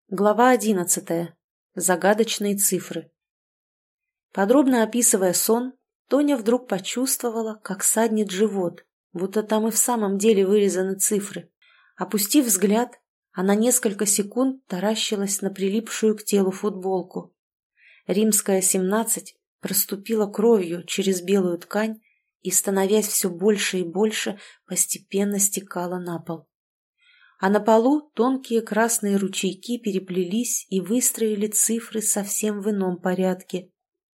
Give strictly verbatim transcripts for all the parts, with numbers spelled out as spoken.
Глава одиннадцатая. Загадочные цифры. Подробно описывая сон, Тоня вдруг почувствовала, как саднет живот, будто там и в самом деле вырезаны цифры. Опустив взгляд, она несколько секунд таращилась на прилипшую к телу футболку. Римская семнадцать проступила кровью через белую ткань и, становясь все больше и больше, постепенно стекала на пол. А на полу тонкие красные ручейки переплелись и выстроили цифры совсем в ином порядке.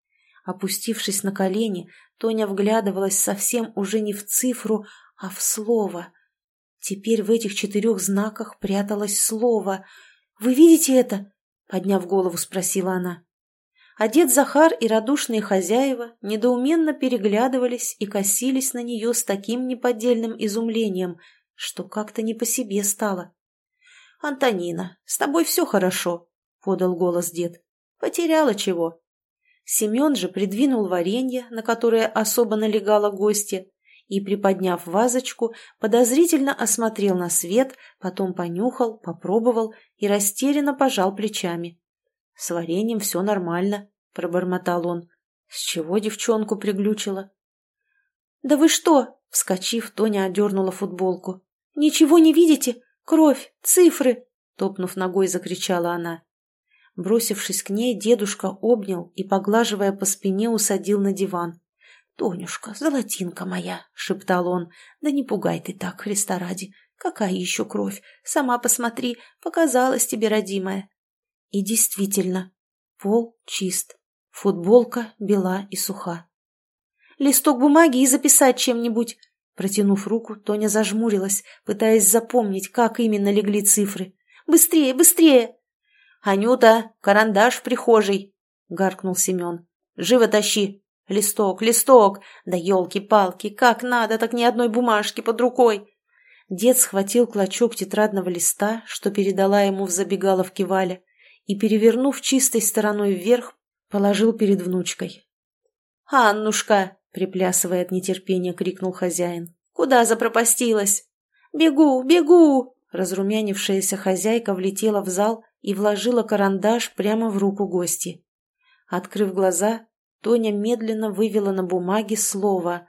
Опустившись на колени, Тоня вглядывалась совсем уже не в цифру, а в слово. Теперь в этих четырех знаках пряталось слово. «Вы видите это?» — подняв голову, спросила она. А дед Захар и радушные хозяева недоуменно переглядывались и косились на нее с таким неподдельным изумлением, что как-то не по себе стало. «Антонина, с тобой все хорошо», — подал голос дед. «Потеряла чего?» Семен же придвинул варенье, на которое особо налегала гостья, и, приподняв вазочку, подозрительно осмотрел на свет, потом понюхал, попробовал и растерянно пожал плечами. «С вареньем все нормально», — пробормотал он. «С чего девчонку приглючила?» «Да вы что?» — вскочив, Тоня одернула футболку. «Ничего не видите? Кровь, цифры!» — топнув ногой, закричала она. Бросившись к ней, дедушка обнял и, поглаживая по спине, усадил на диван. «Тонюшка, золотинка моя!» — шептал он. «Да не пугай ты так, Христа ради! Какая еще кровь? Сама посмотри, показалась тебе, родимая!» И действительно, пол чист, футболка бела и суха. «Листок бумаги и записать чем-нибудь!» Протянув руку, Тоня зажмурилась, пытаясь запомнить, как именно легли цифры. «Быстрее, быстрее!» «Анюта, карандаш в прихожей!» — гаркнул Семен. «Живо тащи! Листок, листок! Да елки-палки, как надо, так ни одной бумажки под рукой!» Дед схватил клочок тетрадного листа, что передала ему в забегаловке Валя, и, перевернув чистой стороной вверх, положил перед внучкой. «Аннушка!» — приплясывая от нетерпения, крикнул хозяин. «Куда запропастилась?» «Бегу, бегу!» Разрумянившаяся хозяйка влетела в зал и вложила карандаш прямо в руку гости. Открыв глаза, Тоня медленно вывела на бумаге слово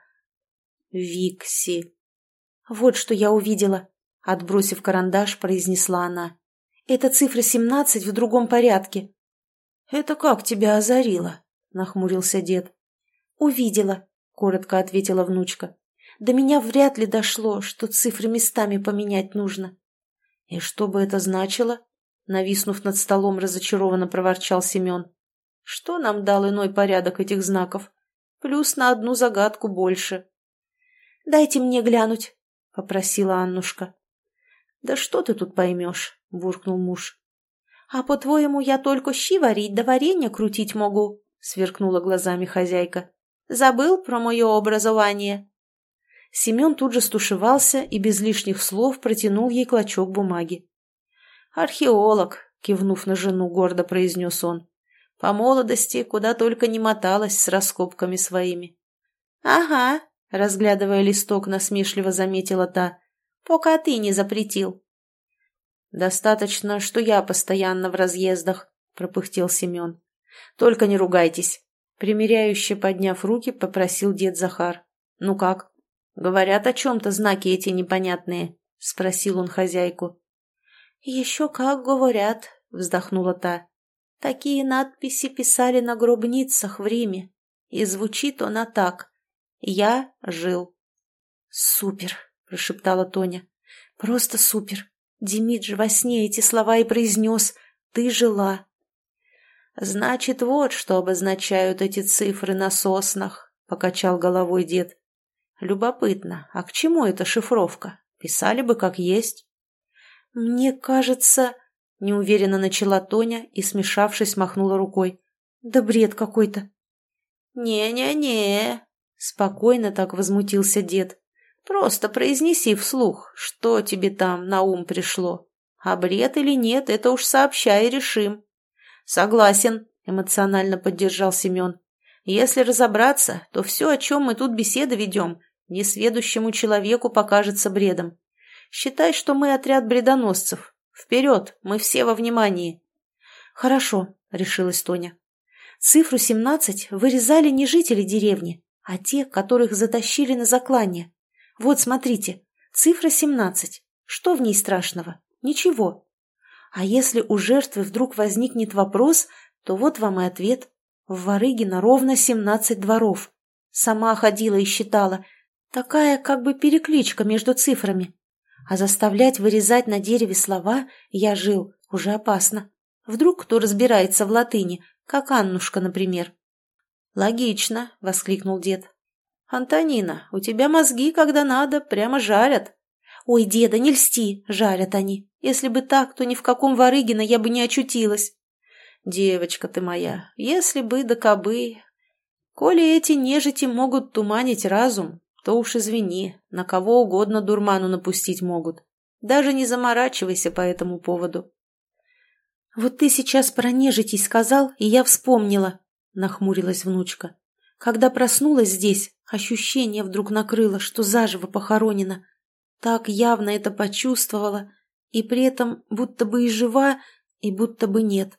«Викси». «Вот что я увидела», — отбросив карандаш, произнесла она. «Это цифра семнадцать в другом порядке». «Это как тебя озарило?» — нахмурился дед. «Увидела», — коротко ответила внучка. «До меня вряд ли дошло, что цифры местами поменять нужно». «И что бы это значило?» — нависнув над столом, разочарованно проворчал Семен. «Что нам дал иной порядок этих знаков? Плюс на одну загадку больше». «Дайте мне глянуть», — попросила Аннушка. «Да что ты тут поймешь?» — буркнул муж. «А по-твоему, я только щи варить да варенье крутить могу?» — сверкнула глазами хозяйка. «Забыл про мое образование?» Семен тут же стушевался и без лишних слов протянул ей клочок бумаги. «Археолог», — кивнув на жену, гордо произнес он. «По молодости куда только не моталась с раскопками своими». «Ага», — разглядывая листок, насмешливо заметила та, — «пока ты не запретил». «Достаточно, что я постоянно в разъездах», — пропыхтел Семен. «Только не ругайтесь», — примиряюще подняв руки, попросил дед Захар. «Ну как? Говорят о чем-то знаки эти непонятные?» — спросил он хозяйку. «Еще как говорят», — вздохнула та. «Такие надписи писали на гробницах в Риме, и звучит она так: «Я жил». «Супер», — прошептала Тоня. «Просто супер. Демид же во сне эти слова и произнес: «Ты жила». «Значит, вот что обозначают эти цифры на соснах», — покачал головой дед. «Любопытно, а к чему эта шифровка? Писали бы как есть». «Мне кажется...» — неуверенно начала Тоня и, смешавшись, махнула рукой. «Да бред какой-то». «Не-не-не», — спокойно так возмутился дед. «Просто произнеси вслух, что тебе там на ум пришло. А бред или нет, это уж сообщай и решим». «Согласен», — эмоционально поддержал Семен. «Если разобраться, то все, о чем мы тут беседы ведем, несведущему человеку покажется бредом. Считай, что мы отряд бредоносцев. Вперед, мы все во внимании. Хорошо, решилась Тоня. Цифру семнадцать вырезали не жители деревни, а те, которых затащили на заклание. Вот, смотрите, цифра семнадцать. Что в ней страшного? Ничего. А если у жертвы вдруг возникнет вопрос, то вот вам и ответ. В Варыгино ровно семнадцать дворов. Сама ходила и считала. Такая как бы перекличка между цифрами. А заставлять вырезать на дереве слова «я жил» уже опасно. Вдруг кто разбирается в латыни, как Аннушка, например. «Логично», — воскликнул дед. «Антонина, у тебя мозги, когда надо, прямо жарят». «Ой, деда, не льсти, жарят они. Если бы так, то ни в каком Варыгино я бы не очутилась». «Девочка ты моя, если бы да кабы. Коли эти нежити могут туманить разум, то уж извини, на кого угодно дурману напустить могут. Даже не заморачивайся по этому поводу». «Вот ты сейчас про нежитей сказал, и я вспомнила», — нахмурилась внучка. «Когда проснулась здесь, ощущение вдруг накрыло, что заживо похоронена. Так явно это почувствовала, и при этом будто бы и жива, и будто бы нет».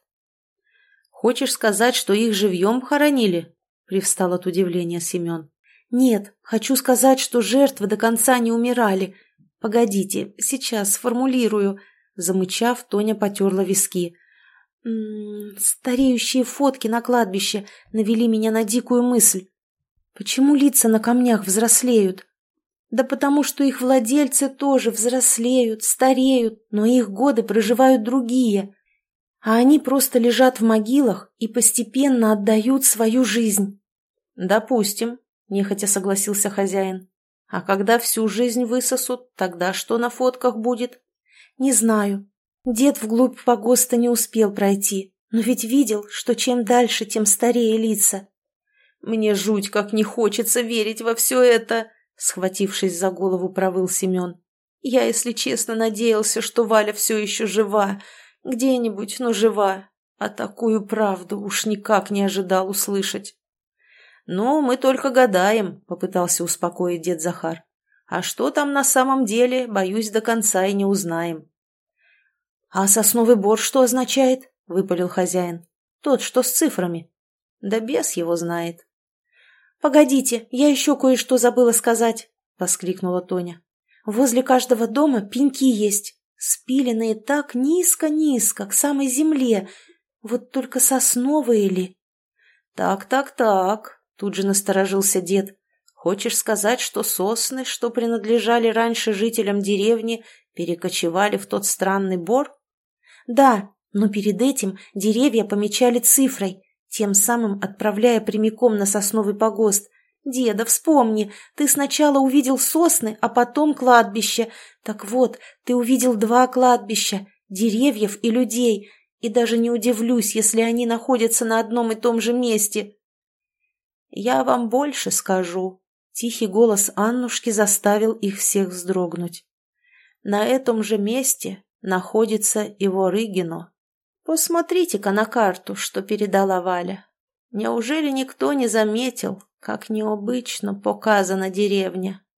«Хочешь сказать, что их живьем хоронили?» — привстал от удивления Семен. «Нет, хочу сказать, что жертвы до конца не умирали. Погодите, сейчас сформулирую». Замычав, Тоня потерла виски. «М-м, стареющие фотки на кладбище навели меня на дикую мысль. Почему лица на камнях взрослеют? Да потому что их владельцы тоже взрослеют, стареют, но их годы проживают другие. А они просто лежат в могилах и постепенно отдают свою жизнь». «Допустим», — нехотя согласился хозяин. «А когда всю жизнь высосут, тогда что на фотках будет?» «Не знаю. Дед вглубь погоста не успел пройти, но ведь видел, что чем дальше, тем старее лица». «Мне жуть как не хочется верить во все это», — схватившись за голову, провыл Семен. «Я, если честно, надеялся, что Валя все еще жива. Где-нибудь, но жива. А такую правду уж никак не ожидал услышать». «Ну, мы только гадаем», — попытался успокоить дед Захар. «А что там на самом деле, боюсь, до конца и не узнаем». «А сосновый бор что означает?» — выпалил хозяин. «Тот, что с цифрами». «Да бес его знает». «Погодите, я еще кое-что забыла сказать», — воскликнула Тоня. «Возле каждого дома пеньки есть, спиленные так низко-низко, к самой земле. Вот только сосновые ли?» «Так-так-так», — тут же насторожился дед. «Хочешь сказать, что сосны, что принадлежали раньше жителям деревни, перекочевали в тот странный бор?» «Да, но перед этим деревья помечали цифрой, тем самым отправляя прямиком на сосновый погост. Деда, вспомни, ты сначала увидел сосны, а потом кладбище. Так вот, ты увидел два кладбища, деревьев и людей, и даже не удивлюсь, если они находятся на одном и том же месте». «Я вам больше скажу», — тихий голос Аннушки заставил их всех вздрогнуть. «На этом же месте находится и Ворыгино. Посмотрите-ка на карту, что передала Валя. Неужели никто не заметил, как необычно показана деревня?»